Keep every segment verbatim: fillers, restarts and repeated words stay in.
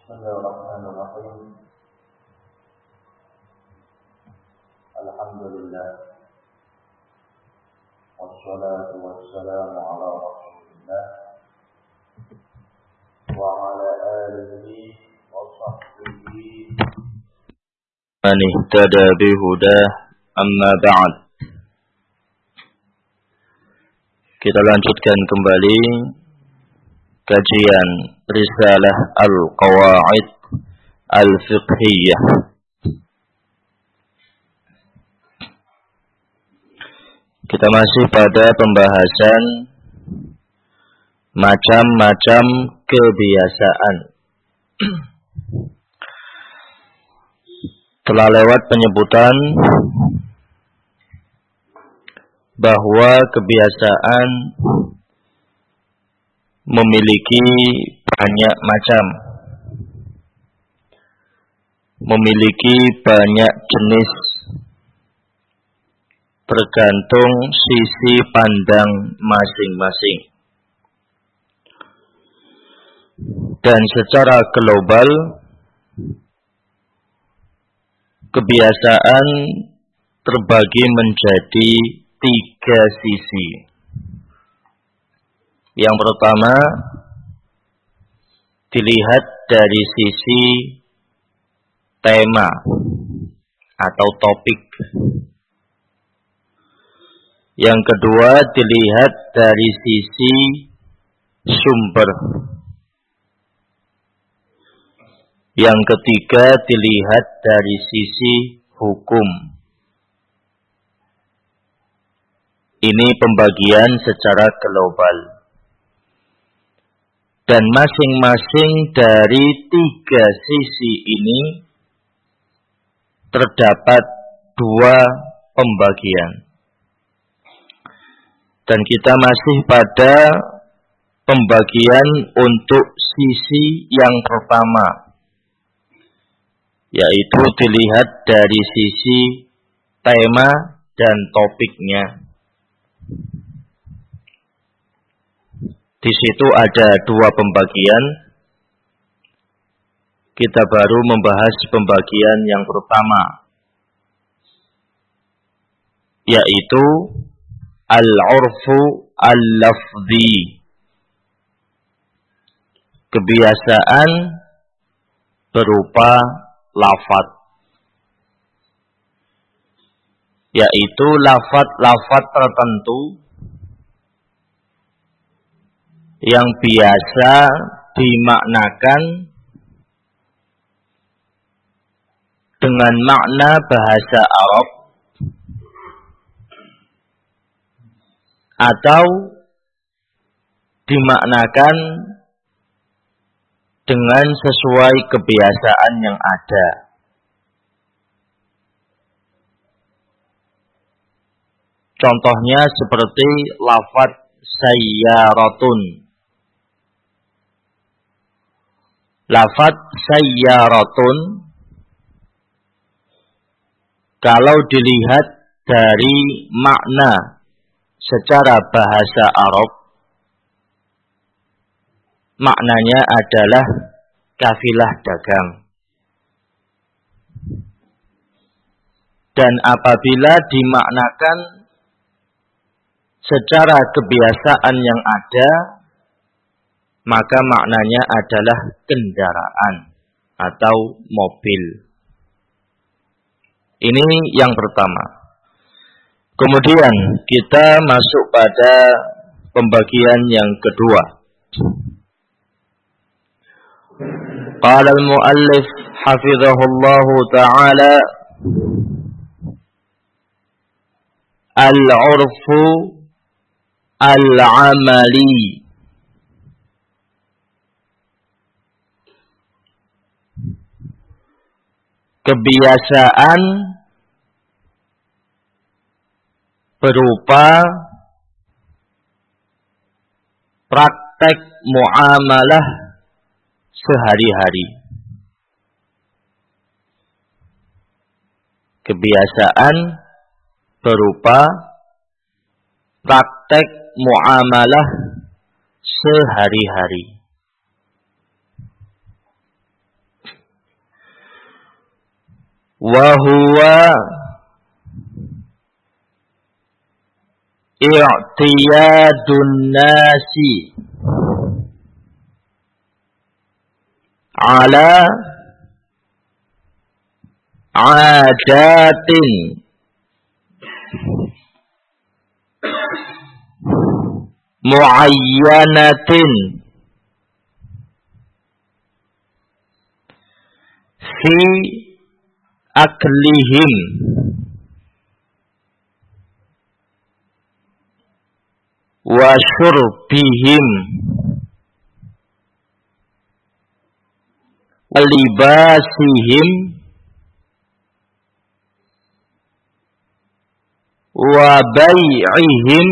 Bismillahirrahmanirrahim. Alhamdulillah. Wassalatu wassalamu ala Rasulillah wa ala alihi wa sahbihi man ihtada bihudah, amma ba'd. Kita lanjutkan kembali kajian Risalah Al-Qawaid Al-Fiqhiyah. Kita masih pada pembahasan macam-macam kebiasaan. Telah lewat penyebutan bahwa kebiasaan memiliki banyak macam, memiliki banyak jenis, tergantung sisi pandang masing-masing. Dan secara global, kebiasaan terbagi menjadi tiga sisi. Yang pertama, dilihat dari sisi tema atau topik. Yang kedua, dilihat dari sisi sumber. Yang ketiga, dilihat dari sisi hukum. Ini pembagian secara global. Dan masing-masing dari tiga sisi ini terdapat dua pembagian. Dan kita masih pada pembagian untuk sisi yang pertama, yaitu dilihat dari sisi tema dan topiknya. Di situ ada dua pembagian. Kita baru membahas pembagian yang pertama, yaitu al-urfu al-lafzi, kebiasaan berupa lafaz, yaitu lafaz-lafaz tertentu yang biasa dimaknakan dengan makna bahasa Arab atau dimaknakan dengan sesuai kebiasaan yang ada. Contohnya seperti lafaz sayyaratun. Lafaz sayyaratun kalau dilihat dari makna secara bahasa Arab, maknanya adalah kafilah dagang. Dan apabila dimaknakan secara kebiasaan yang ada, maka maknanya adalah kendaraan atau mobil. Ini yang pertama. Kemudian kita masuk pada pembagian yang kedua. Qala al-muallif hafizahullahu ta'ala, al-urfu al-amali, kebiasaan berupa praktek muamalah sehari-hari. Kebiasaan berupa praktek muamalah sehari-hari. wa huwa i'tiyadun nasi ala adatin muayyanatin fi aklihim wa syurbihim wa libasihim wa bai'ihim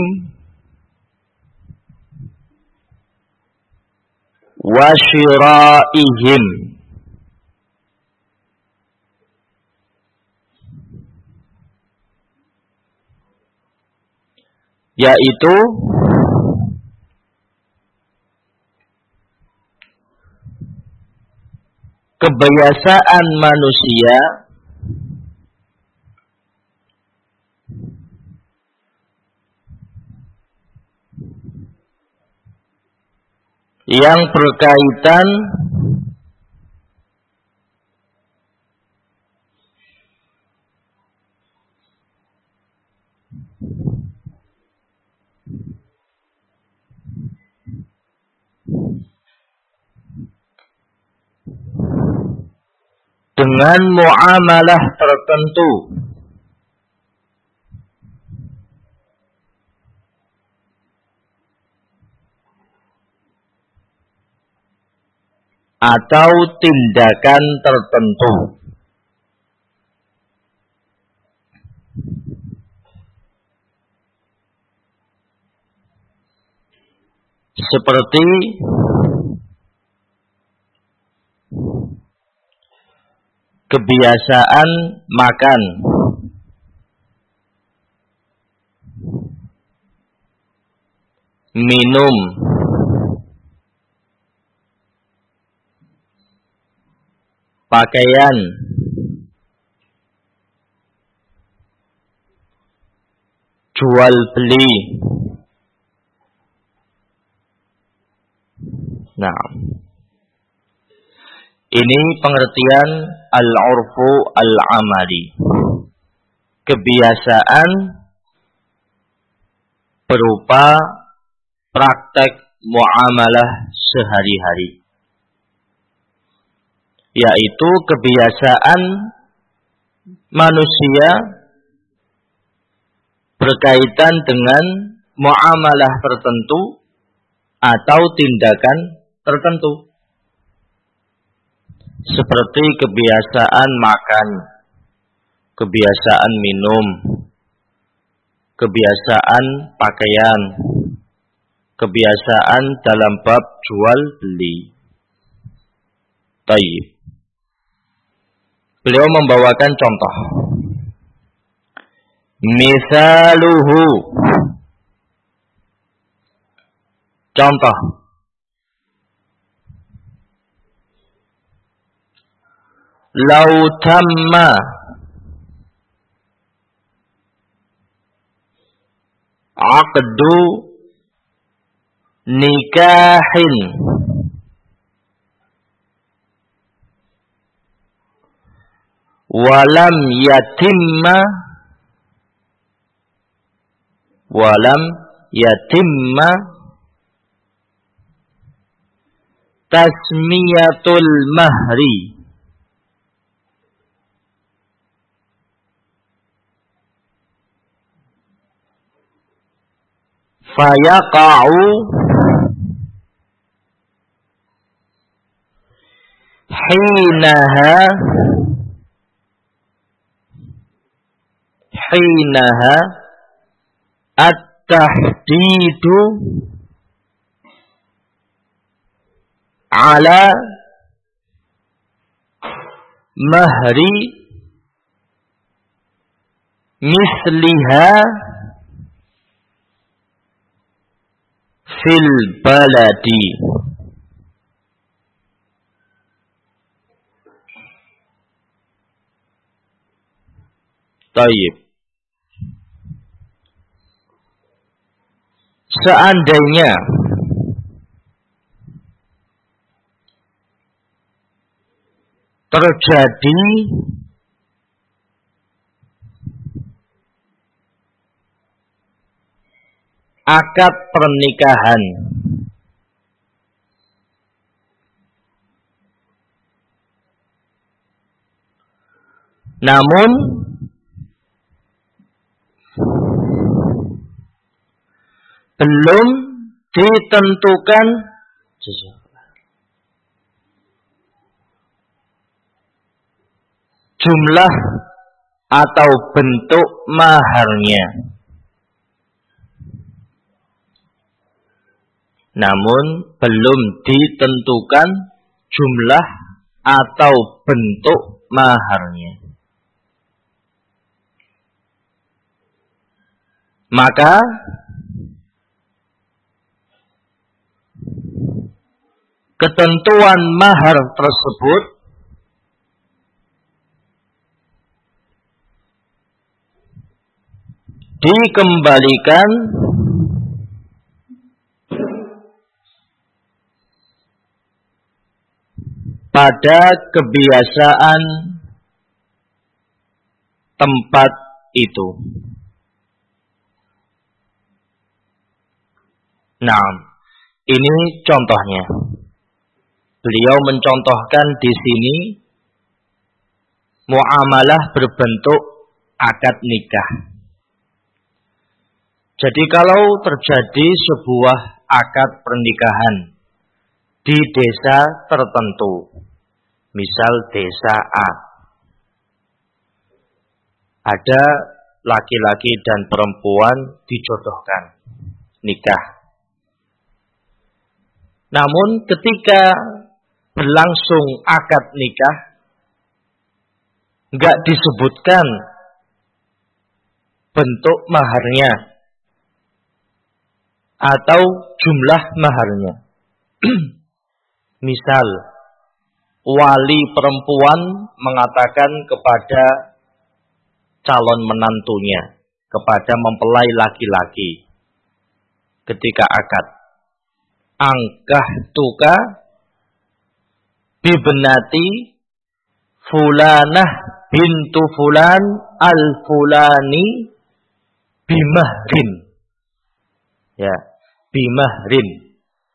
wa syira'ihim. Yaitu kebiasaan manusia yang berkaitan dengan muamalah tertentu atau tindakan tertentu. Seperti kebiasaan makan, minum, pakaian, jual beli. Nah, ini pengertian al-urfu al-amali. Kebiasaan berupa praktek muamalah sehari-hari. Yaitu kebiasaan manusia berkaitan dengan muamalah tertentu atau tindakan tertentu. Seperti kebiasaan makan, kebiasaan minum, kebiasaan pakaian, kebiasaan dalam bab jual beli. Tayyib. Beliau membawakan contoh. Misaluhu. Contoh. Lau tamma aqdu nikahin walam yatimma walam yatimma tasmiyatul mahri fayaqa'u hinaha hinaha at-tahdidu ala mahri misliha fil baladi. Tayyib. Seandainya terjadi akad pernikahan namun belum ditentukan jumlah atau bentuk maharnya. Namun belum ditentukan jumlah atau bentuk maharnya. Maka ketentuan mahar tersebut dikembalikan pada kebiasaan tempat itu. Nah, ini contohnya. Beliau mencontohkan di sini muamalah berbentuk akad nikah. Jadi kalau terjadi sebuah akad pernikahan di desa tertentu, misal desa A, ada laki-laki dan perempuan dijodohkan nikah. Namun ketika berlangsung akad nikah, enggak disebutkan bentuk maharnya atau jumlah maharnya. Misal, wali perempuan mengatakan kepada calon menantunya, kepada mempelai laki-laki ketika akad, angkah tuka bibenati fulanah bintu fulan al-fulani bimahrin. Ya, bimahrin.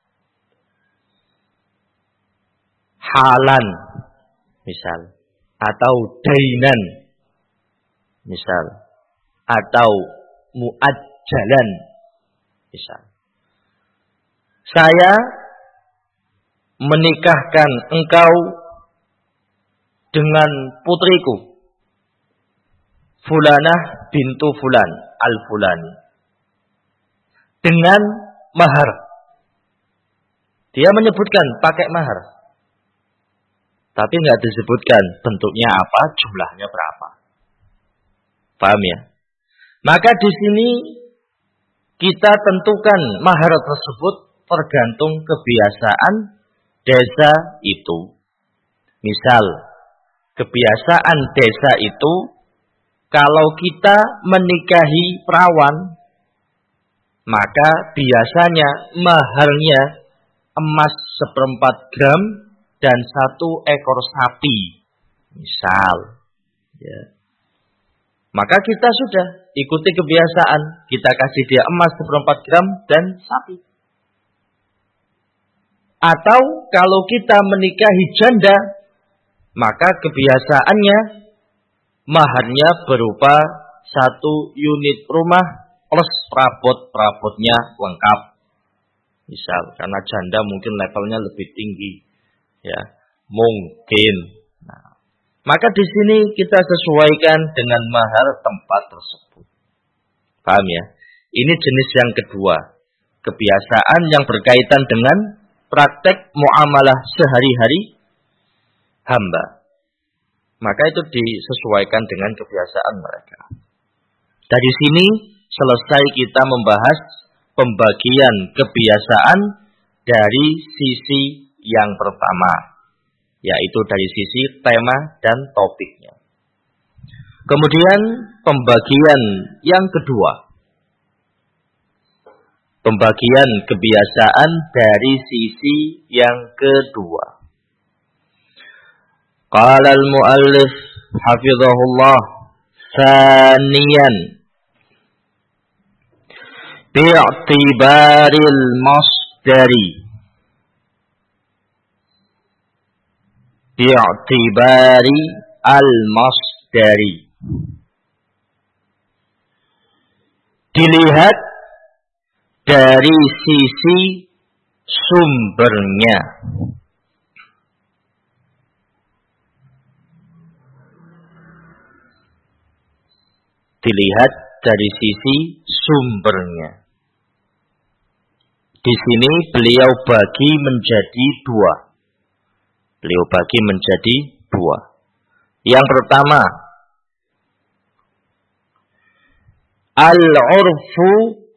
Halan, misal. Atau dainan, misal. Atau muajjalan, misal. Saya menikahkan engkau dengan putriku, Fulanah bintu Fulan al-Fulani, dengan mahar. Dia menyebutkan pakai mahar, tapi nggak disebutkan bentuknya apa, jumlahnya berapa. Paham ya? Maka di sini kita tentukan mahar tersebut tergantung kebiasaan desa itu. Misal, kebiasaan desa itu, kalau kita menikahi perawan, maka biasanya maharnya emas seperempat gram dan satu ekor sapi. Misal, ya. Maka kita sudah ikuti kebiasaan, kita kasih dia emas seperempat gram dan sapi. Atau kalau kita menikahi janda, maka kebiasaannya maharnya berupa satu unit rumah plus perabot-perabotnya lengkap. Misal, karena janda mungkin levelnya lebih tinggi, ya mungkin. Nah, maka di sini kita sesuaikan dengan mahar tempat tersebut. Paham ya? Ini jenis yang kedua, kebiasaan yang berkaitan dengan praktek muamalah sehari-hari hamba. Maka itu disesuaikan dengan kebiasaan mereka. Dari sini selesai kita membahas pembagian kebiasaan dari sisi yang pertama, yaitu dari sisi tema dan topiknya. Kemudian pembagian yang kedua. Pembagian kebiasaan dari sisi yang kedua. Qala al-muallif hafizahullah thaniyan bi'tibaril masdari bi'tibari al-masdari dilihat dari sisi sumbernya. Dilihat dari sisi sumbernya. Di sini beliau bagi menjadi dua. Beliau bagi menjadi dua. Yang pertama, al-urfu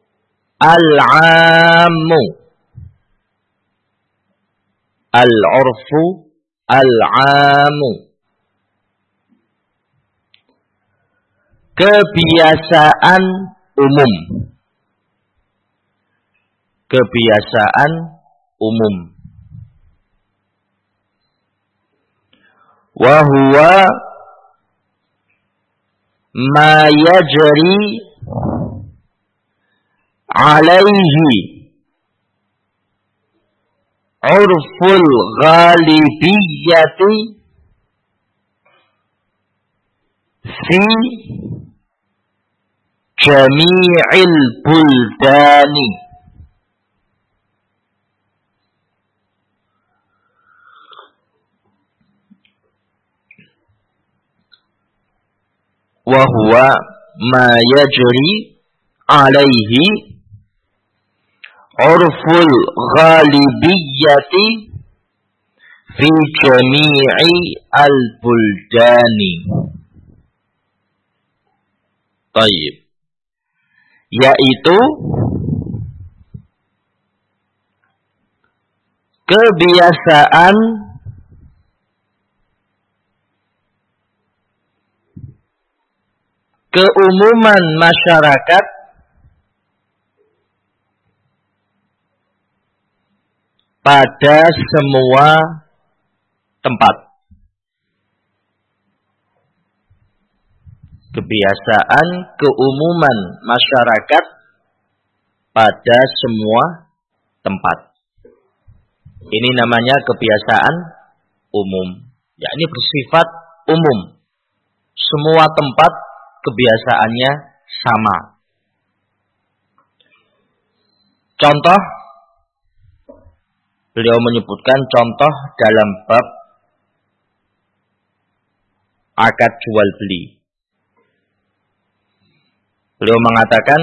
al-'ammu. Al-urfu al-'ammu. Kebiasaan umum. Kebiasaan umum. Wa huwa ma yajri alaihi urful ghalibiyyati fi jami'il buldani. Wa huwa ma yajri alaihi urful ghalibiyyati fi jami'i al-buldani. Baik. Yaitu kebiasaan keumuman masyarakat pada semua tempat. Kebiasaan keumuman masyarakat pada semua tempat. Ini namanya kebiasaan umum. Ya, ini bersifat umum. Semua tempat kebiasaannya sama. Contoh, beliau menyebutkan contoh dalam bab akad jual beli. Beliau mengatakan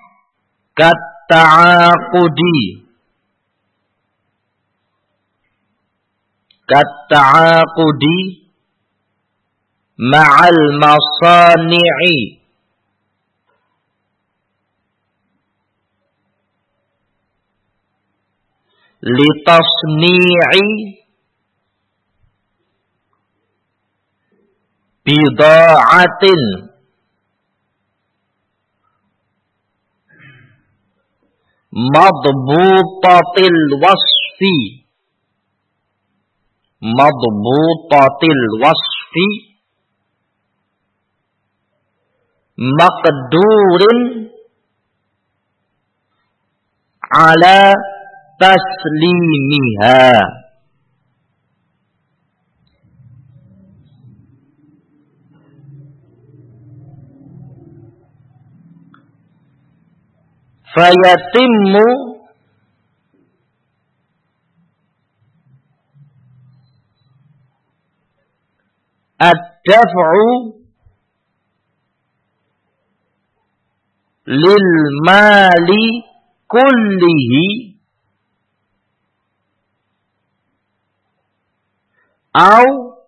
kat-ta'aqudi kat-ta'aqudi ma'al masani'i litasni'i bida'atin madbutatil wasfi madbutatil wasfi maqdurin ala taslimiha. Fayatimmu ad-daf'u lil mali kullihi au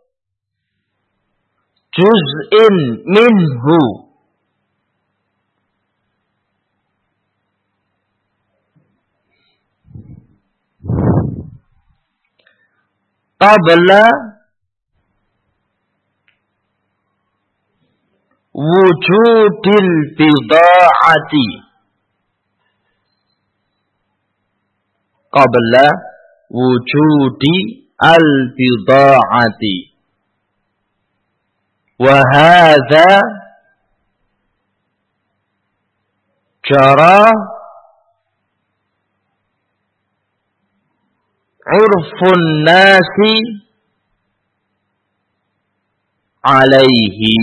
juz'in minhu qabla wujudil bida'ati qabla wujudi al bida'ati wa hadza jara urfun nasi alaihi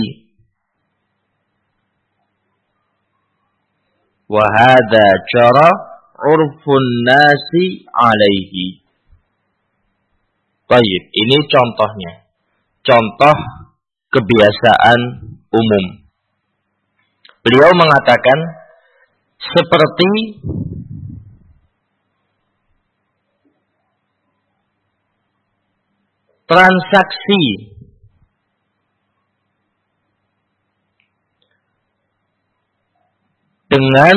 wa hadza jara urfun nasi alaihi. Baik, ini contohnya. Contoh kebiasaan umum. Beliau mengatakan seperti transaksi dengan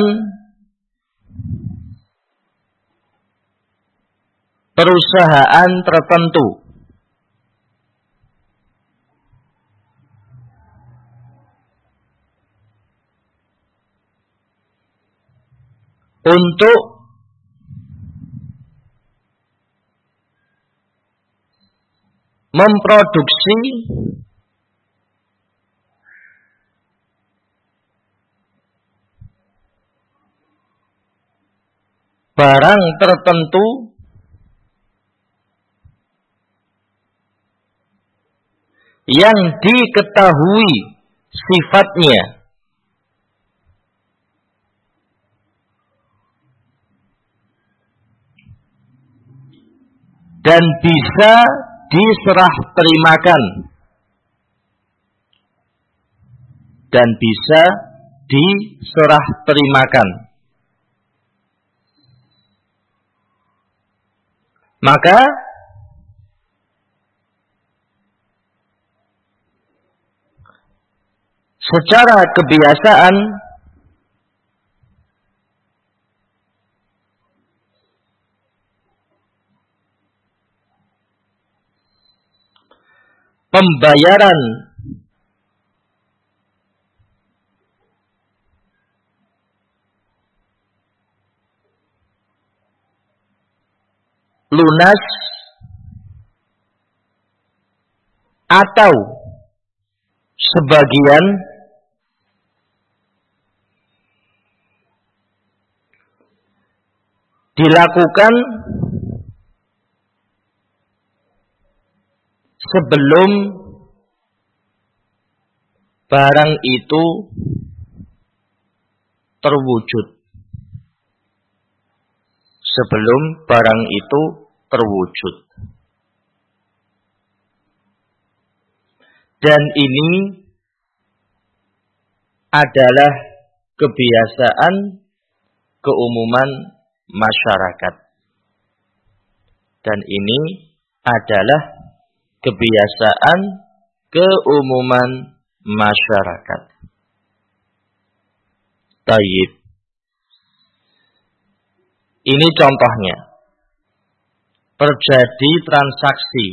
perusahaan tertentu untuk memproduksi barang tertentu yang diketahui sifatnya dan bisa diserah terimakan dan bisa diserah terimakan, maka secara kebiasaan pembayaran lunas atau sebagian dilakukan sebelum barang itu terwujud. Sebelum barang itu terwujud. Dan ini adalah kebiasaan keumuman masyarakat. Dan ini adalah kebiasaan keumuman masyarakat. Tayyib. Ini contohnya. Terjadi transaksi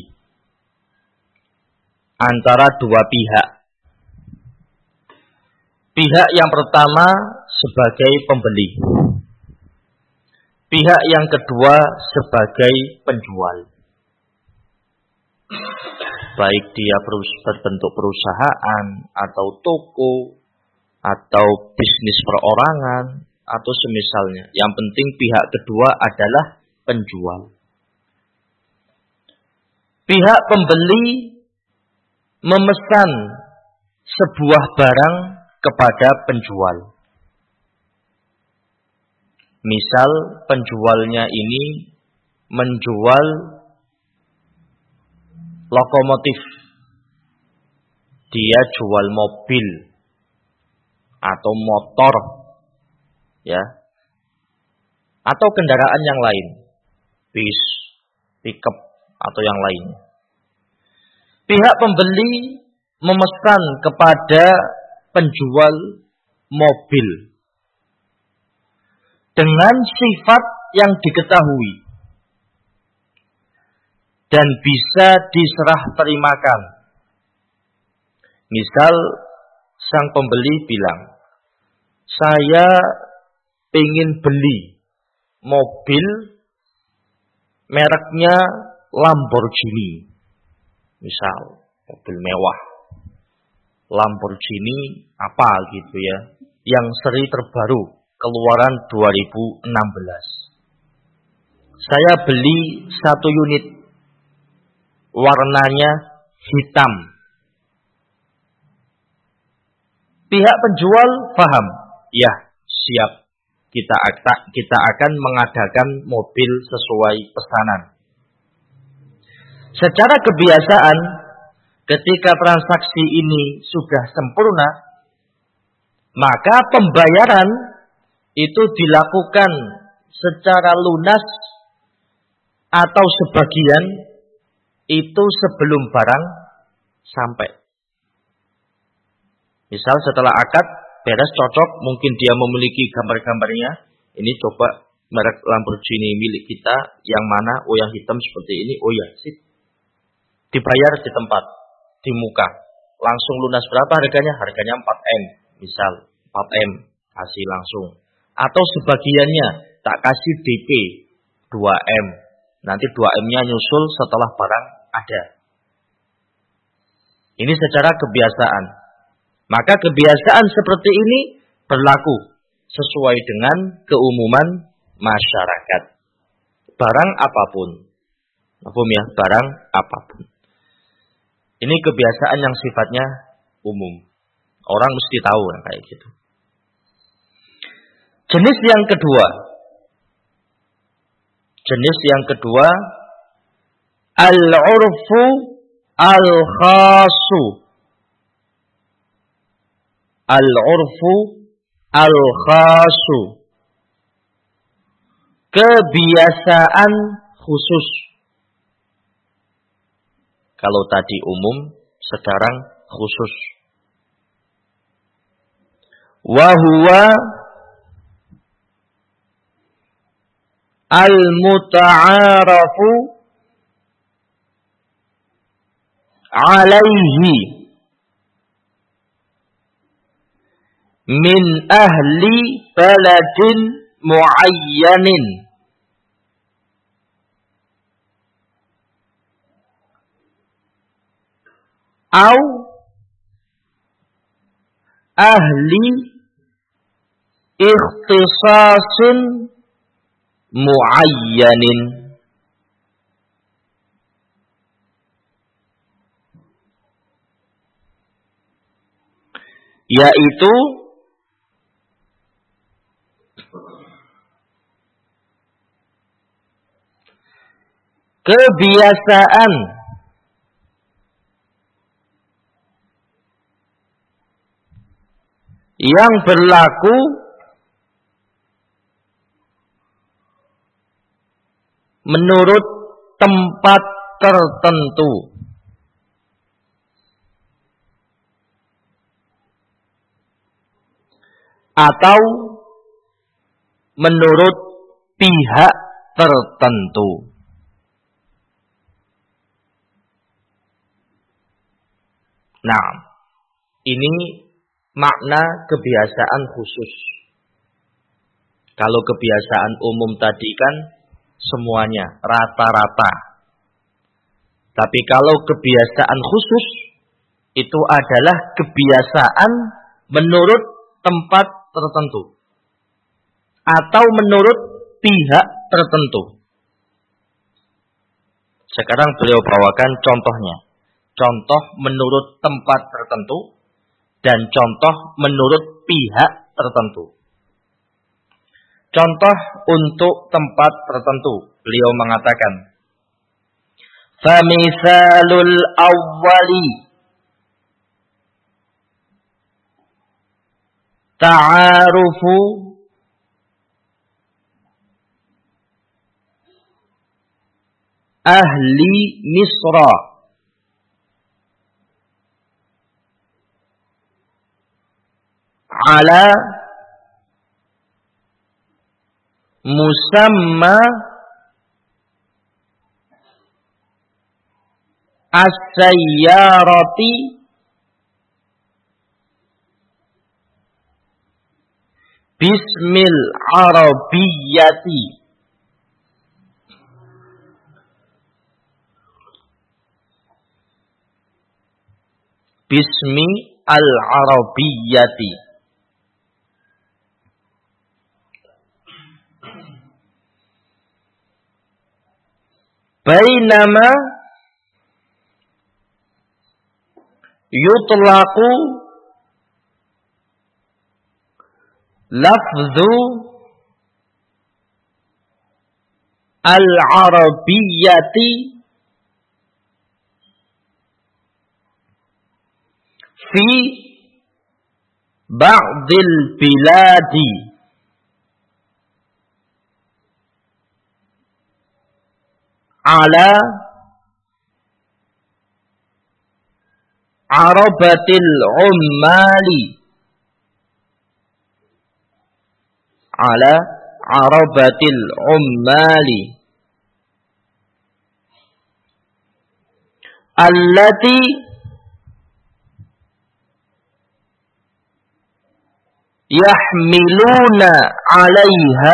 antara dua pihak. Pihak yang pertama sebagai pembeli. Pihak yang kedua sebagai penjual. Baik dia berbentuk perusahaan atau toko atau bisnis perorangan atau semisalnya. Yang penting pihak kedua adalah penjual. Pihak pembeli memesan sebuah barang kepada penjual. Misal penjualnya ini menjual lokomotif. Dia jual mobil atau motor, ya, atau kendaraan yang lain, bis, pickup atau yang lain. Pihak pembeli memesan kepada penjual mobil dengan sifat yang diketahui dan bisa diserah terimakan. Misal sang pembeli bilang, saya ingin beli mobil mereknya Lamborghini. Misal, mobil mewah. Lamborghini apa gitu ya. Yang seri terbaru, keluaran dua ribu enam belas. Saya beli satu unit. Warnanya hitam. Pihak penjual paham. Ya, siap. Kita kita akan mengadakan mobil sesuai pesanan. Secara kebiasaan, ketika transaksi ini sudah sempurna, maka pembayaran itu dilakukan secara lunas atau sebagian itu sebelum barang sampai. Misal setelah akad beres cocok, mungkin dia memiliki gambar-gambarnya. Ini coba merek Lamborghini milik kita yang mana? Oh, yang hitam seperti ini. Oh ya, sip. Dibayar di tempat, di muka. Langsung lunas berapa harganya? Harganya empat M. Misal empat M kasih langsung. Atau sebagiannya tak kasih D P dua M. Nanti dua M-nya nyusul setelah barang ada. Ini secara kebiasaan. Maka kebiasaan seperti ini berlaku sesuai dengan keumuman masyarakat. Barang apapun. Paham ya? Barang apapun. Ini kebiasaan yang sifatnya umum. Orang mesti tahu yang kayak gitu. Jenis yang kedua. Jenis yang kedua. Al-urfu al-khasu. Al-urfu al-khasu. Kebiasaan khusus. Kalau tadi umum, sekarang khusus. Wa huwa al-muta'arafu alaihi min ahli baladin muayyanin. Au ahli ikhtisasin muayyanin. Yaitu kebiasaan yang berlaku menurut tempat tertentu atau menurut pihak tertentu. Nah, ini makna kebiasaan khusus. Kalau kebiasaan umum tadi kan semuanya, rata-rata. Tapi kalau kebiasaan khusus, itu adalah kebiasaan menurut tempat tertentu. Atau menurut pihak tertentu. Sekarang beliau bawakan contohnya. Contoh menurut tempat tertentu. Dan contoh menurut pihak tertentu. Contoh untuk tempat tertentu. Beliau mengatakan. Famisalul awwali. Ta'arufu. Ahli Misra. Ala musamma as-sayyarati Bismil Arabiyyati. Bismi al-Arabiyyati. Bainama yutlaqu lafzu al-Arabiyyati fi ba'dil biladi ala arabatil ummali ala arabatil ummali allati yahmiluna 'alaiha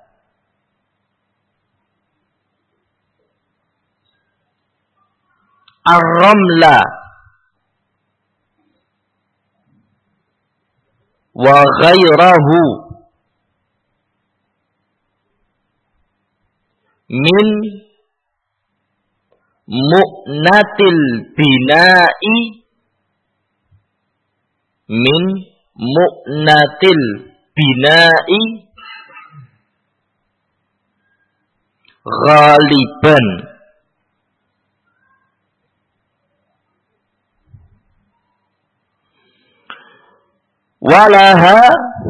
ar-ramla wa ghairahu min mu'natil bina'i min mu'natil bina'i ghaliban walaha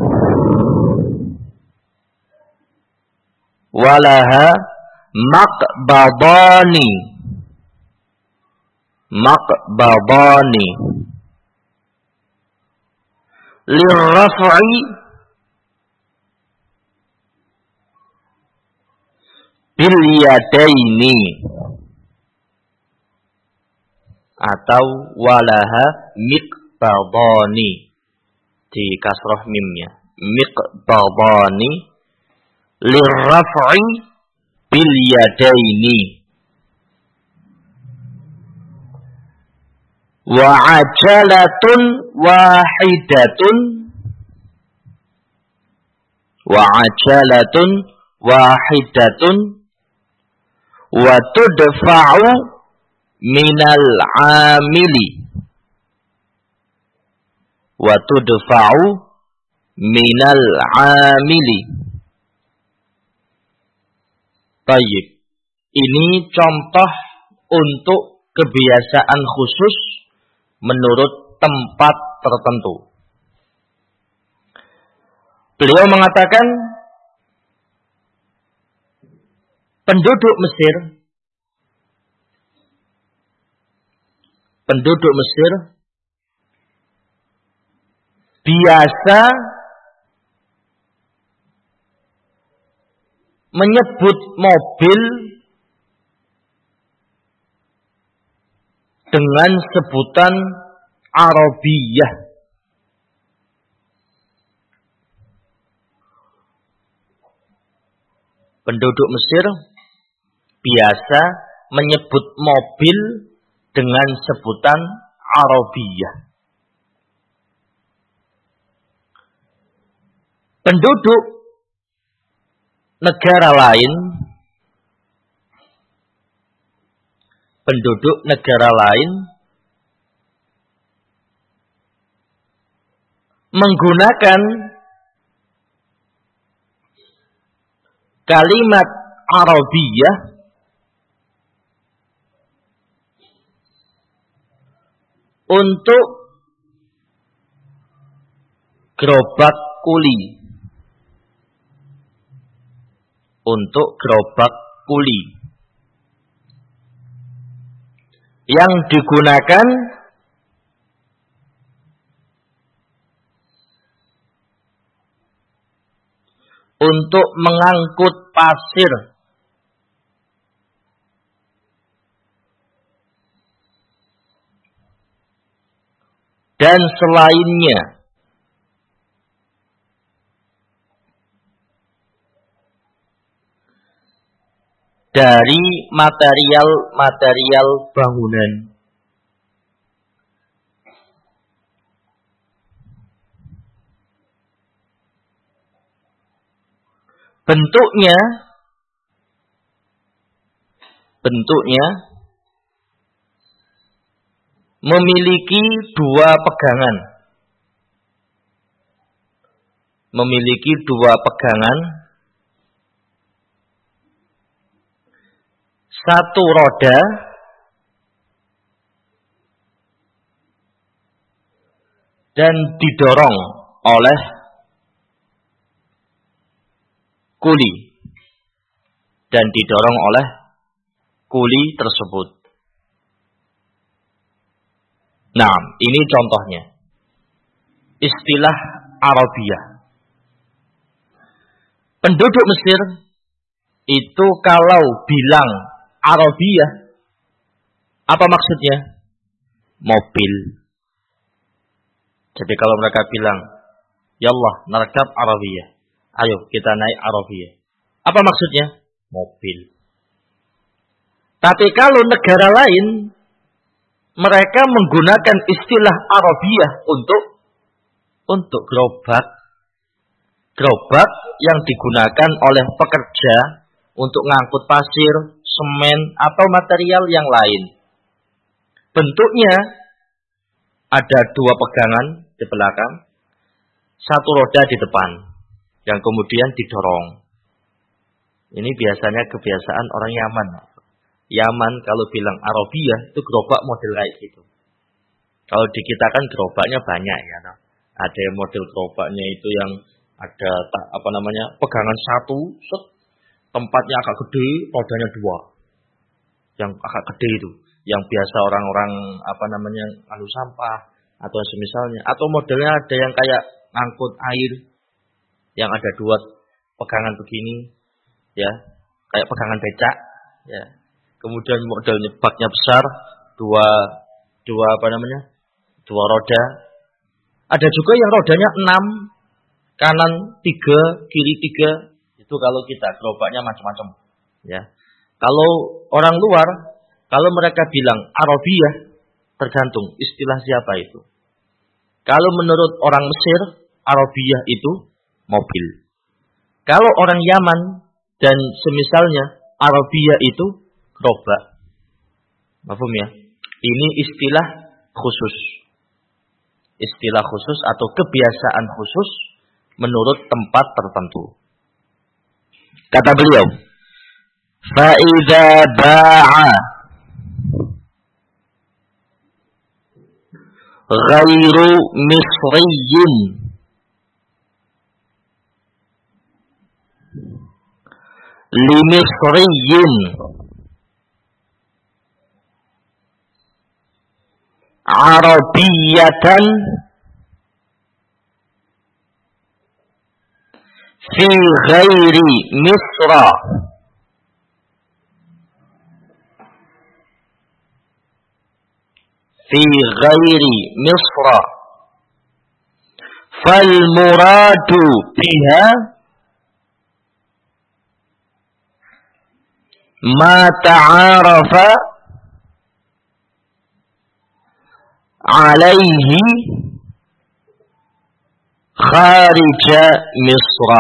walaha maqbadani maqbadani lirraf'i bil yadaini atau walaha miqbadani di kasrah mimnya, miqbadani lirraf'i bil yadaini wa ajalatun wahidatun wa ajalatun wahidatun wa tudfa'u minal amili wa tudfa'u minal amili. Baik, ini contoh untuk kebiasaan khusus menurut tempat tertentu. Beliau mengatakan penduduk Mesir penduduk Mesir biasa menyebut mobil dengan sebutan Arabiyah. Penduduk Mesir biasa menyebut mobil dengan sebutan Arabiyah. Penduduk negara lain penduduk negara lain menggunakan kalimat Arabiyah untuk gerobak kuli. Untuk gerobak kuli yang digunakan untuk mengangkut pasir dan selainnya dari material-material bangunan. Bentuknya bentuknya memiliki dua pegangan. Memiliki dua pegangan. Satu roda dan didorong oleh kuli dan didorong oleh kuli tersebut. Nah, ini contohnya. Istilah Arabiah. Penduduk Mesir itu kalau bilang Arabiah, apa maksudnya? Mobil. Jadi kalau mereka bilang, Yallah, narkab Arabiah. Ayo kita naik Arabiah. Apa maksudnya? Mobil. Tapi kalau negara lain, mereka menggunakan istilah Arabiah untuk untuk gerobak. Gerobak yang digunakan oleh pekerja untuk ngangkut pasir, semen, atau material yang lain. Bentuknya ada dua pegangan di belakang, satu roda di depan, yang kemudian didorong. Ini biasanya kebiasaan orang Yaman. Yaman kalau bilang Arabiah itu gerobak model kayak gitu. Kalau di kita kan gerobaknya banyak ya. No? Ada yang model gerobaknya itu yang ada apa namanya pegangan satu, set, tempatnya agak gede, rodanya dua. Yang agak gede itu, yang biasa orang-orang apa namanya anu sampah atau semisalnya, atau modelnya ada yang kayak ngangkut air, yang ada dua pegangan begini, ya, kayak pegangan becak, ya. Kemudian modelnya baknya besar, dua dua apa namanya, dua roda. Ada juga yang rodanya enam, kanan tiga, kiri tiga. Itu kalau kita gerobaknya macam-macam, ya. Kalau orang luar, kalau mereka bilang Arabiah, tergantung istilah siapa itu. Kalau menurut orang Mesir, Arabiah itu mobil. Kalau orang Yaman dan semisalnya, Arabiah itu gerobak. Paham ya? Ini istilah khusus. Istilah khusus atau kebiasaan khusus menurut tempat tertentu. Kata beliau, فَإِذَا بَاعَ غَيْرُ مِصْرِيٍّ لِمِصْرِيٍّ عَرَبِيَّةً فِي غَيْرِ مِصْرَ في غير مصر فالمراد بها ما تعارف عليه خارج مصر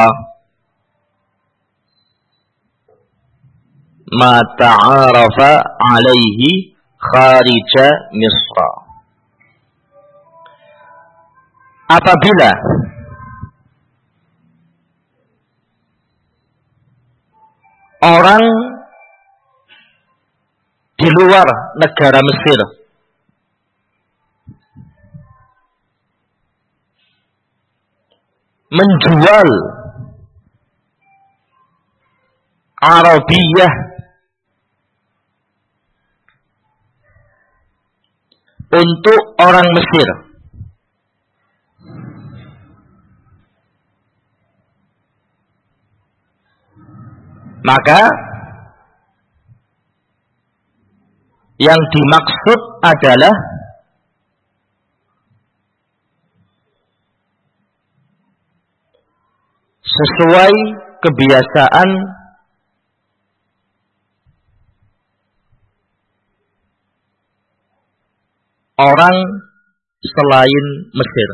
ما تعارف عليه kharija Misra. Apabila orang di luar negara Mesir menjual Arabiah untuk orang Mesir, maka yang dimaksud adalah sesuai kebiasaan orang selain Mesir.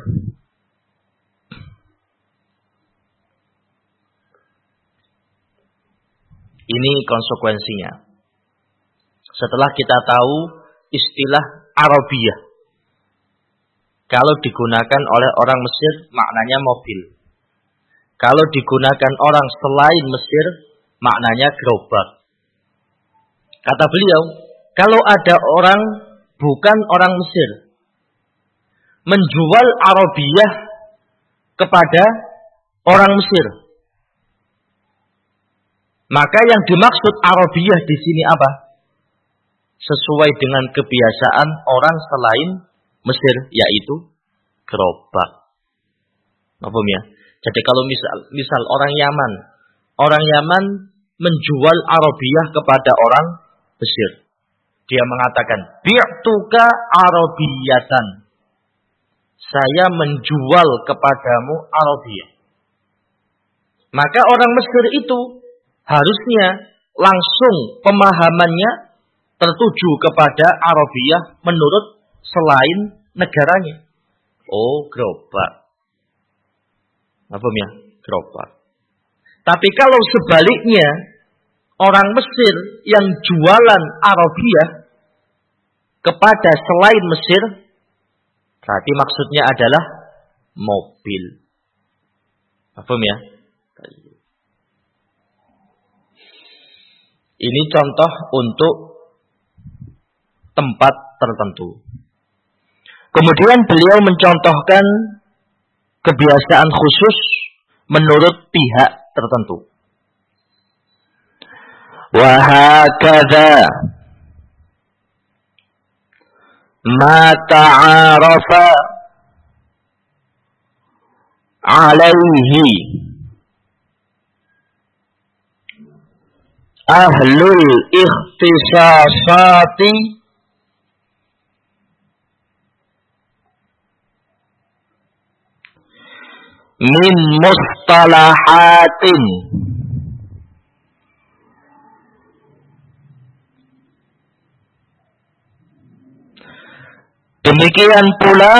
Ini konsekuensinya. Setelah kita tahu istilah Arabiyah, kalau digunakan oleh orang Mesir maknanya mobil. Kalau digunakan orang selain Mesir maknanya gerobak. Kata beliau, kalau ada orang bukan orang Mesir menjual Arabiyah kepada orang Mesir, maka yang dimaksud Arabiyah di sini apa? Sesuai dengan kebiasaan orang selain Mesir, yaitu gerobak. Apa ya? Jadi kalau misal, misal orang Yaman, orang Yaman menjual Arabiyah kepada orang Mesir, dia mengatakan, bi'tuka Arabiyatan, saya menjual kepadamu Arabiyah. Maka orang Mesir itu harusnya langsung pemahamannya tertuju kepada Arabiyah menurut selain negaranya. Oh, gerobak. Apa ya? Gerobak. Tapi kalau sebaliknya, orang Mesir yang jualan Arabiyah kepada selain Mesir, berarti maksudnya adalah mobil. Apa ya? Ini contoh untuk tempat tertentu. Kemudian beliau mencontohkan kebiasaan khusus menurut pihak tertentu. Wa hakadha ma ta'arafa alaihi ahlul ikhtisasati min mustalahatin demikian pula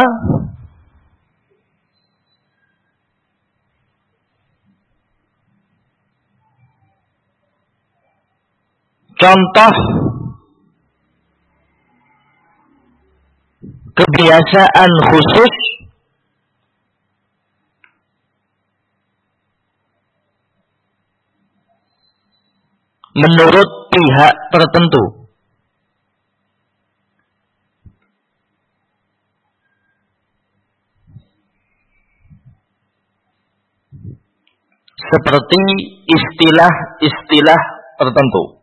contoh kebiasaan khusus menurut pihak tertentu. Seperti istilah-istilah tertentu.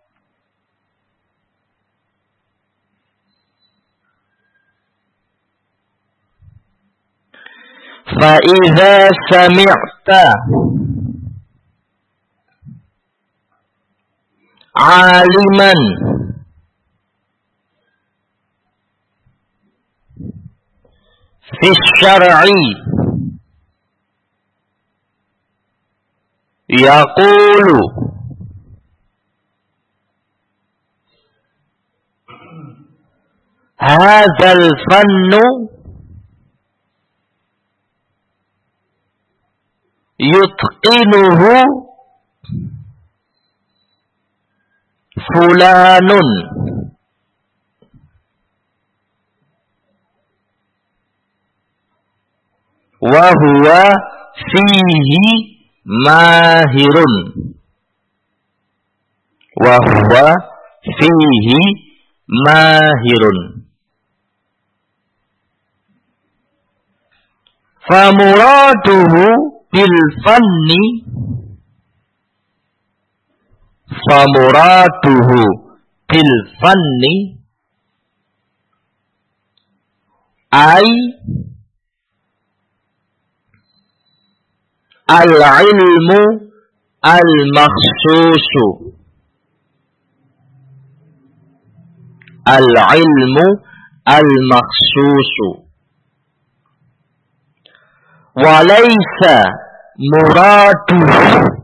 فَإِذَا سَمِعْتَ عَالِمًا فِي الشَّرْعِ يَقُولُ هَذَا الْفَنُّ yutqinuhu fulanun wa huwa fihi mahirun wa huwa fihi mahirun famuraduhu bil fanni famuraduhu bil fanni ay al ilmu al makhsusu al ilmu al makhsusu walaysa muraduhu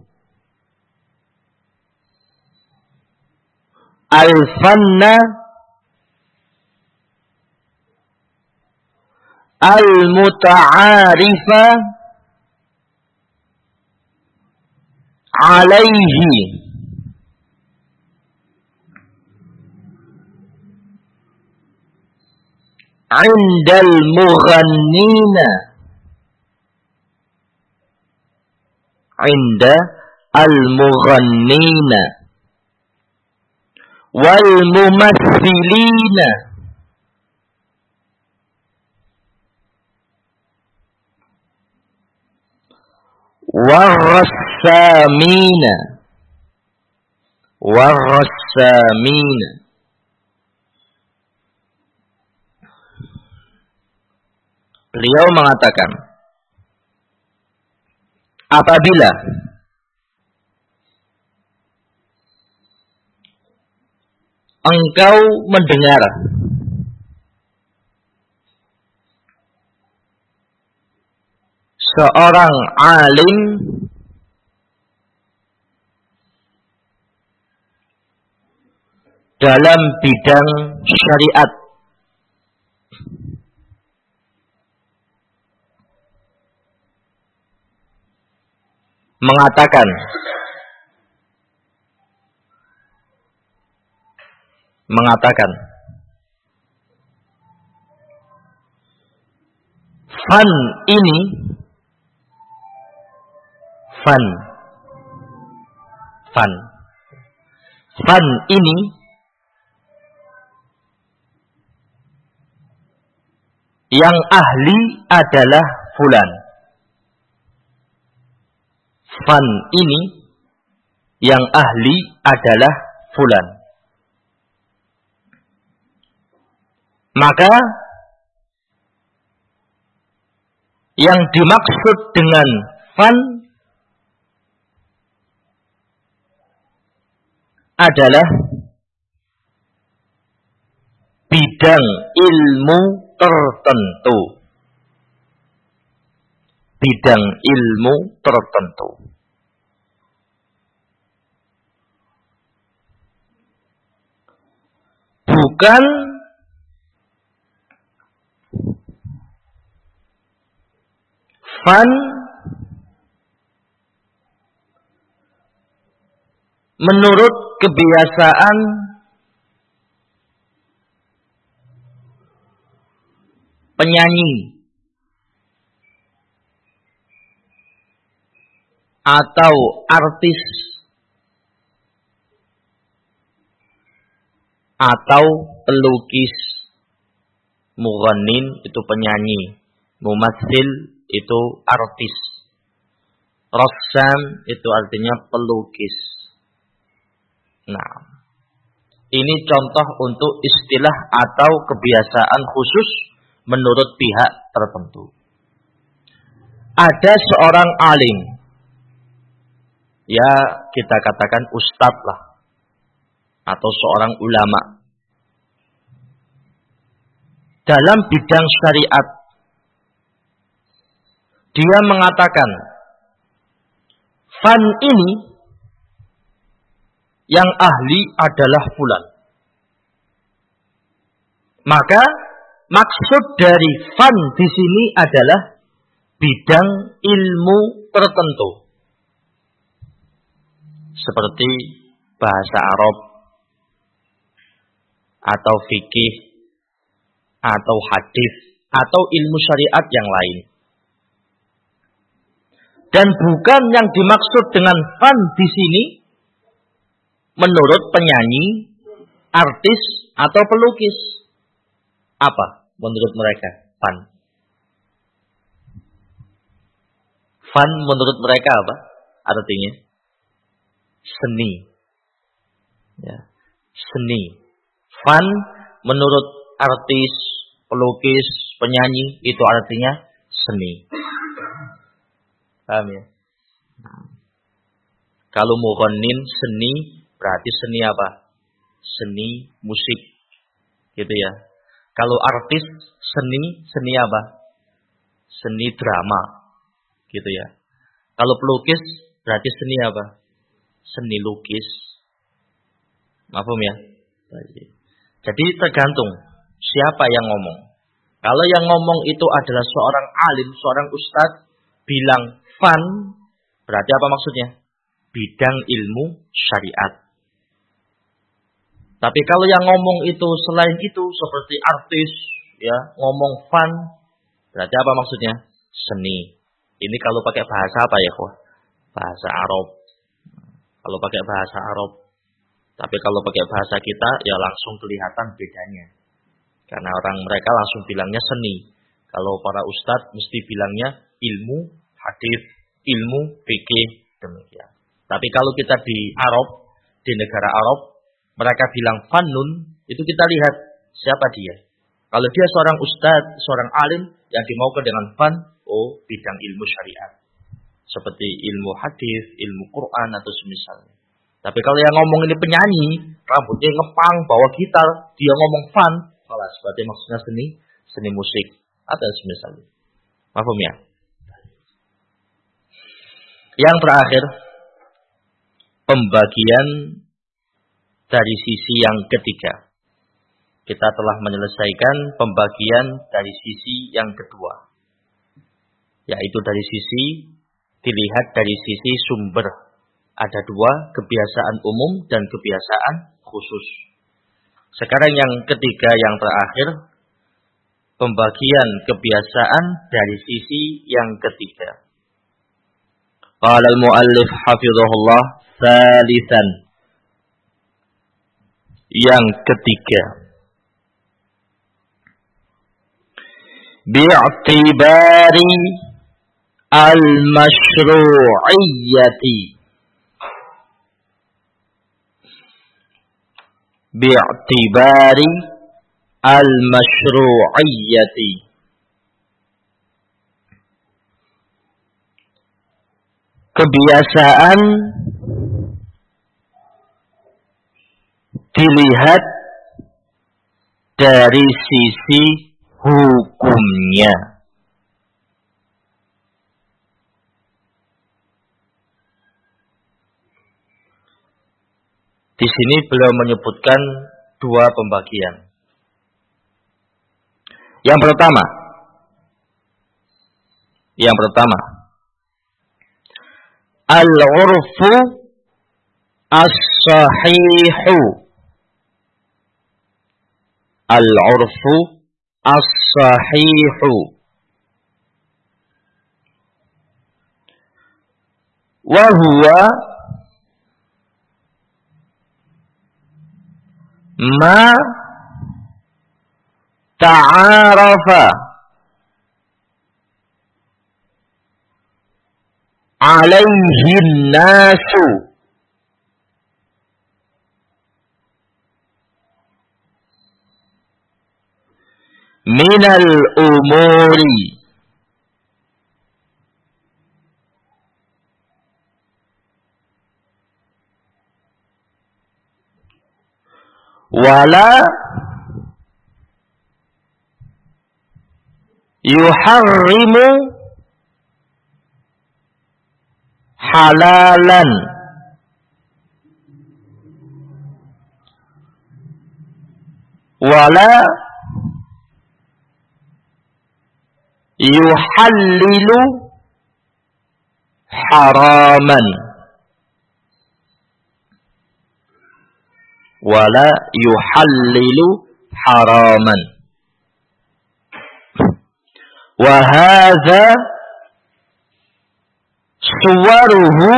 al-fanna al-muta'arifa alaihi indal mughannina inda al-mughannina wal mumassilina warrassamina warrassamina. Beliau mengatakan, apabila engkau mendengar seorang alim dalam bidang syariat mengatakan mengatakan fan ini fan fan fan ini yang ahli adalah fulan. Fan ini yang ahli adalah fulan. Maka yang dimaksud dengan fan adalah bidang ilmu tertentu. Bidang ilmu tertentu. Bukan fan menurut kebiasaan penyanyi atau artis atau pelukis. Mughannin itu penyanyi, mumassil itu artis, rassam itu artinya pelukis. Nah, ini contoh untuk istilah atau kebiasaan khusus menurut pihak tertentu. Ada seorang alim, ya kita katakan ustadz lah, atau seorang ulama dalam bidang syariat. Dia mengatakan fan ini yang ahli adalah fulan. Maka maksud dari fan di sini adalah bidang ilmu tertentu. Seperti bahasa Arab atau fikih atau hadis atau ilmu syariat yang lain. Dan bukan yang dimaksud dengan fan di sini menurut penyanyi, artis atau pelukis. Apa menurut mereka fan? Fan menurut mereka apa artinya? Seni. Ya, seni. Fan menurut artis, pelukis, penyanyi itu artinya seni. Paham ya? Kalau mughannin seni berarti seni apa? Seni musik. Gitu ya. Kalau artis seni, seni apa? Seni drama. Gitu ya. Kalau pelukis berarti seni apa? Seni lukis. Paham ya? Jadi tergantung siapa yang ngomong. Kalau yang ngomong itu adalah seorang alim, seorang ustadz, bilang fan, berarti apa maksudnya? Bidang ilmu syariat. Tapi kalau yang ngomong itu selain itu, seperti artis, ya ngomong fan, berarti apa maksudnya? Seni. Ini kalau pakai bahasa apa ya, kok? Bahasa Arab. Kalau pakai bahasa Arab. Tapi kalau pakai bahasa kita, ya langsung kelihatan bedanya. Karena orang mereka langsung bilangnya seni. Kalau para ustadz mesti bilangnya ilmu hadis, ilmu fikih, demikian. Tapi kalau kita di Arab, di negara Arab, mereka bilang fannun, itu kita lihat siapa dia. Kalau dia seorang ustadz, seorang alim yang dimaukan dengan fan, oh bidang ilmu syariat. Seperti ilmu hadis, ilmu Quran atau semisalnya. Tapi kalau yang ngomong ini penyanyi, rambutnya ngepang, bawa gitar, dia ngomong fan, malah berarti maksudnya seni, seni musik atau semisalnya. Paham ya? Yang terakhir, pembagian dari sisi yang ketiga. Kita telah menyelesaikan pembagian dari sisi yang kedua. Yaitu dari sisi, dilihat dari sisi sumber. Ada dua, kebiasaan umum dan kebiasaan khusus. Sekarang yang ketiga, yang terakhir, pembagian kebiasaan dari sisi yang ketiga. Qala al-muallif hafizahullah tsalitsan. Yang ketiga, bi'tibari al-masyru'iyyati. Bi'tibari al-masyru'iyyati. Kebiasaan dilihat dari sisi hukumnya. Di sini beliau menyebutkan dua pembagian. Yang pertama, yang pertama, al-urfu as-sahihu. Al-urfu as-sahihu. Wa huwa ma ta'arafa alaihi nasu minal umuri wala yuharrimu halalan wala yuhallilu haraman wala yuhallilu haraman. Wa hadza suwaruhu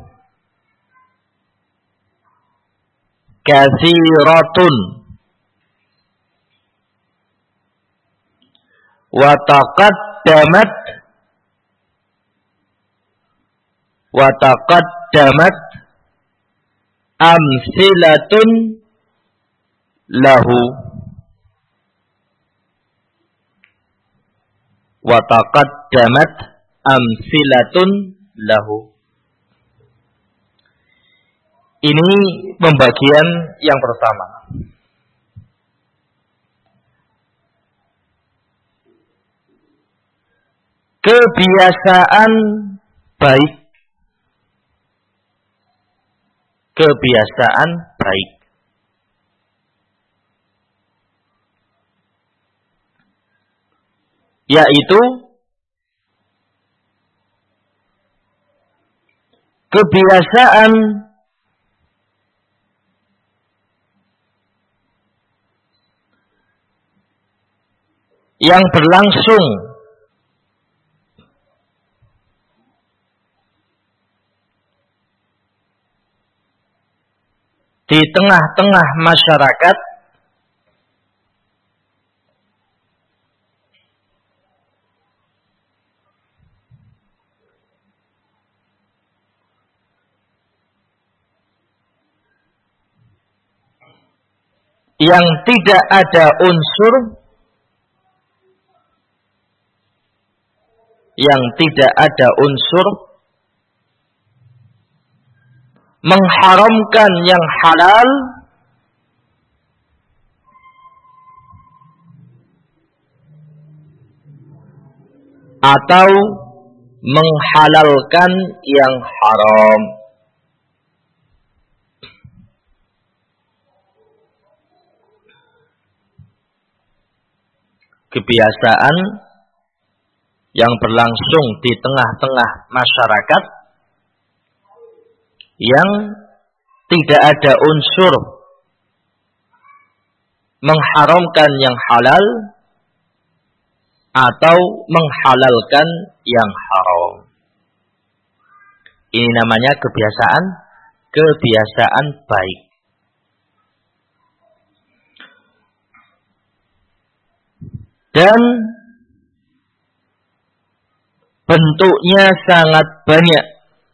katsiratun wa taqaddamat wa taqaddamat amsilatun lahu wa taqaddamat amsilatun lahu. Ini pembagian yang pertama. Kebiasaan baik. Kebiasaan baik. yaitu kebiasaan yang berlangsung di tengah-tengah masyarakat yang tidak ada unsur yang tidak ada unsur mengharamkan yang halal atau menghalalkan yang haram. Kebiasaan yang berlangsung di tengah-tengah masyarakat yang tidak ada unsur mengharamkan yang halal atau menghalalkan yang haram. Ini namanya kebiasaan kebiasaan baik. Dan bentuknya sangat banyak.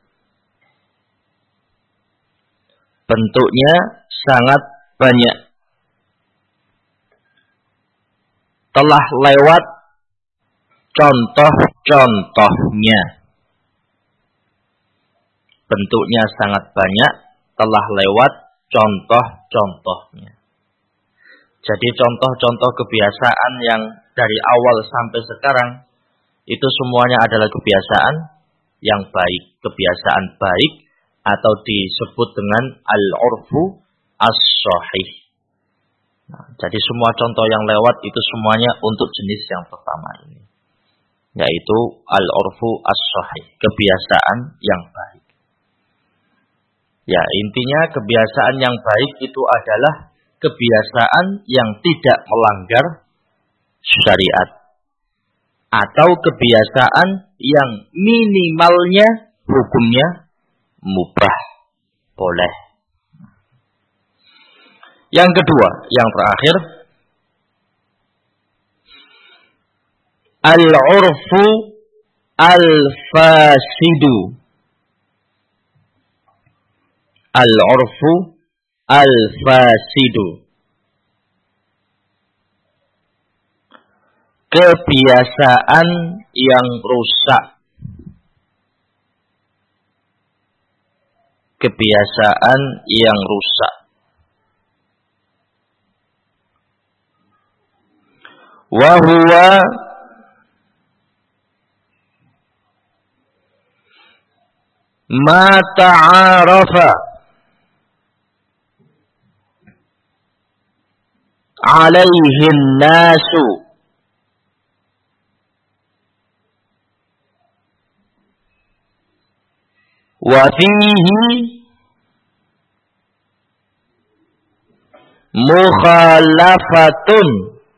Bentuknya sangat banyak. Telah lewat contoh-contohnya. Bentuknya sangat banyak, telah lewat contoh-contohnya. Jadi contoh-contoh kebiasaan yang dari awal sampai sekarang itu semuanya adalah kebiasaan yang baik, kebiasaan baik atau disebut dengan al-urfu as-sahih. Nah, jadi semua contoh yang lewat itu semuanya untuk jenis yang pertama ini, yaitu al-urfu as-sahih, kebiasaan yang baik. Ya, intinya kebiasaan yang baik itu adalah kebiasaan yang tidak melanggar syariat atau kebiasaan yang minimalnya hukumnya mubah, boleh. Yang kedua, yang terakhir, al-urfu al-fasidu. Al-urfu al-fasidu. Kebiasaan yang rusak. Kebiasaan yang rusak. Wa huwa ma ta'arafa alaihi nasu wa fihi mukhalafatun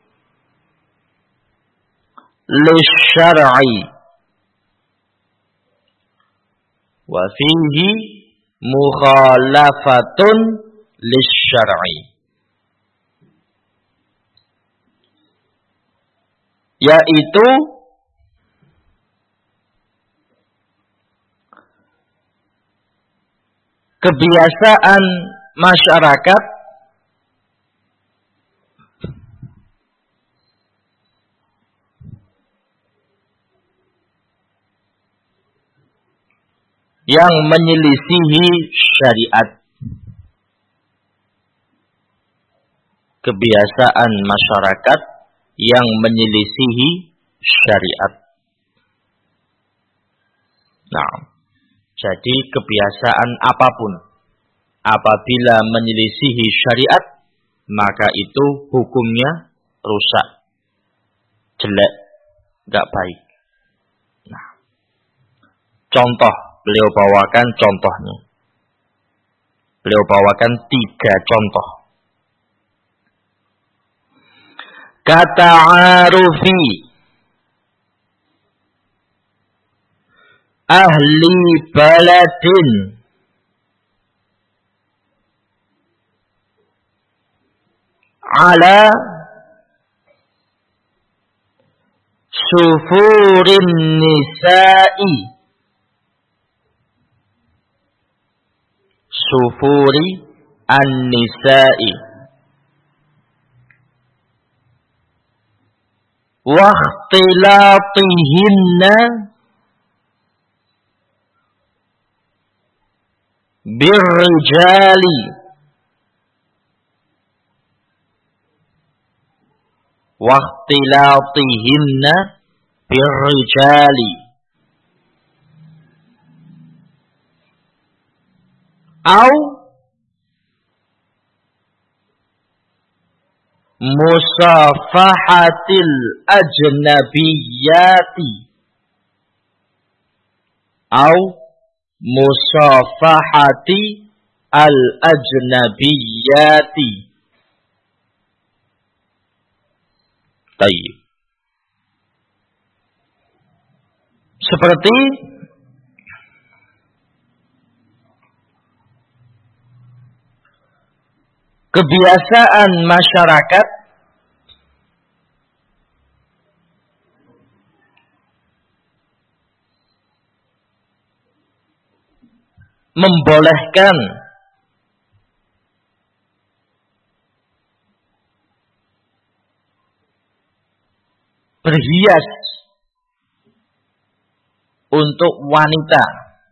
lisyar'i wa fihi mukhalafatun lisyar'i, yaitu kebiasaan masyarakat yang menyelisihi syariat. Kebiasaan masyarakat yang menyelisihi syariat. Nah, jadi kebiasaan apapun apabila menyelisihi syariat, maka itu hukumnya rusak, jelek, nggak baik. Nah, contoh beliau bawakan contohnya. Beliau bawakan tiga contoh. Kata arufi ahli baladin ala sufurin nisa'i sufuri an-nisa'i wa ikhtilatihinna birrijali wa ikhtilatihinna birrijali au musafahatil ajnabiyati au musafahati al ajnabiyati. Tayyib. Seperti kebiasaan masyarakat membolehkan berhias untuk wanita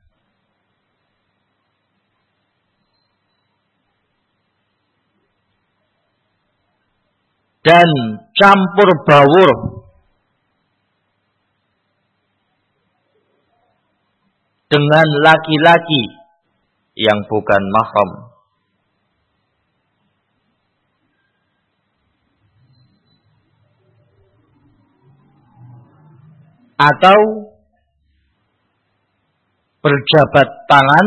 dan campur baur dengan laki-laki yang bukan mahram. Atau berjabat tangan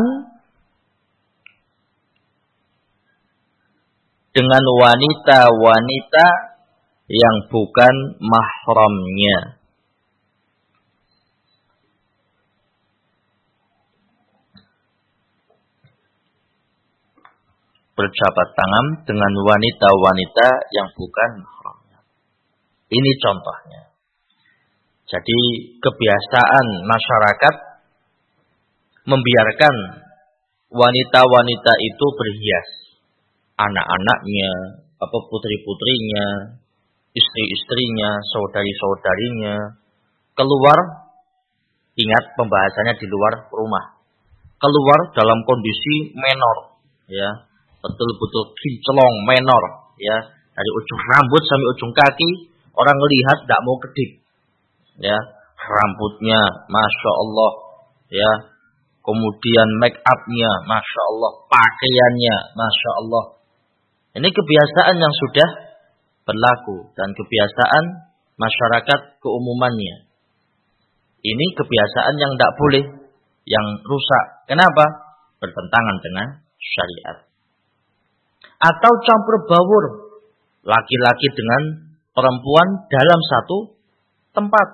dengan wanita-wanita yang bukan mahramnya. Berjabat tangan dengan wanita-wanita yang bukan mahramnya. Ini contohnya. Jadi kebiasaan masyarakat membiarkan wanita-wanita itu berhias. Anak-anaknya, apa putri-putrinya, istri-istrinya, saudari-saudarinya keluar, ingat pembahasannya di luar rumah. Keluar dalam kondisi menor, ya. Betul-betul kinclong menor, ya. Dari ujung rambut sampai ujung kaki, orang lihat tidak mau kedip. Ya, rambutnya Masya Allah, ya. Kemudian make up-nya Masya Allah, pakaiannya Masya Allah. Ini kebiasaan yang sudah berlaku dan kebiasaan masyarakat keumumannya. Ini kebiasaan yang tidak boleh, yang rusak. Kenapa? Bertentangan dengan syariat. Atau campur baur laki-laki dengan perempuan dalam satu tempat.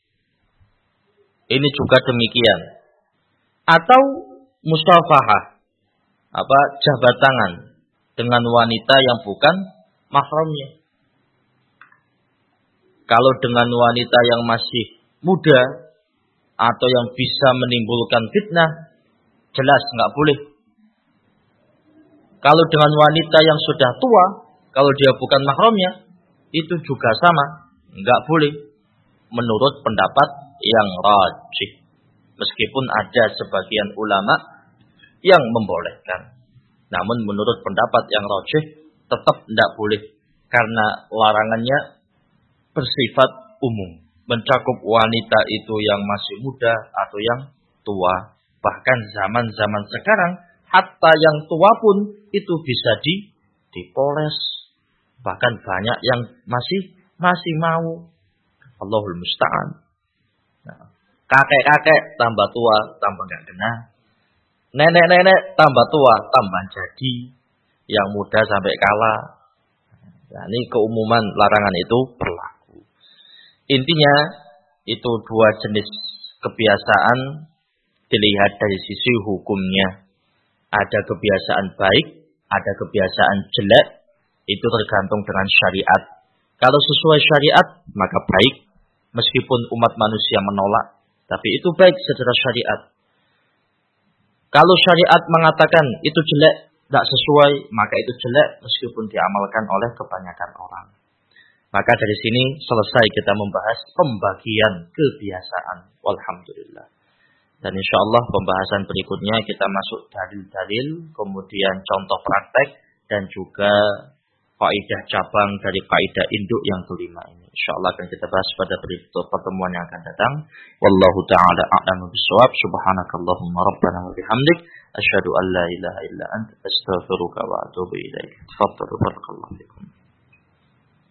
Ini juga demikian. Atau mustafahah, apa jabat tangan dengan wanita yang bukan mahramnya. Kalau dengan wanita yang masih muda atau yang bisa menimbulkan fitnah, jelas nggak boleh. Kalau dengan wanita yang sudah tua, kalau dia bukan mahramnya, itu juga sama, nggak boleh. Menurut pendapat yang rajih, meskipun ada sebagian ulama yang membolehkan, namun menurut pendapat yang rajih tetap tidak boleh karena larangannya bersifat umum, mencakup wanita itu yang masih muda atau yang tua. Bahkan zaman-zaman sekarang, hatta yang tua pun itu bisa di dipoles. Bahkan banyak yang masih masih mau. Allahul musta'an. Nah, kakek-kakek tambah tua, tambah nggak kena. Nenek-nenek tambah tua, tambah jadi. Yang muda sampai kalah. Nah, ini keumuman larangan itu berlaku. Intinya, itu dua jenis kebiasaan dilihat dari sisi hukumnya. Ada kebiasaan baik, ada kebiasaan jelek. Itu tergantung dengan syariat. Kalau sesuai syariat, maka baik. Meskipun umat manusia menolak. Tapi itu baik secara syariat. Kalau syariat mengatakan itu jelek, tidak sesuai, maka itu jelek meskipun diamalkan oleh kebanyakan orang. Maka dari sini selesai kita membahas pembagian kebiasaan. Walhamdulillah. Dan insya Allah pembahasan berikutnya kita masuk dalil-dalil, kemudian contoh praktek, dan juga kaidah cabang dari kaidah induk yang kelima ini. Insyaallah akan kita bahas pada pertemuan yang akan datang. Wallahu ta'ala a'lamu bissawab. Subhanakallahumma rabbana wa bihamdik asyhadu an la ilaha illa anta astaghfiruka wa atubu ilaik. Tafadhalu barakallahu fikum.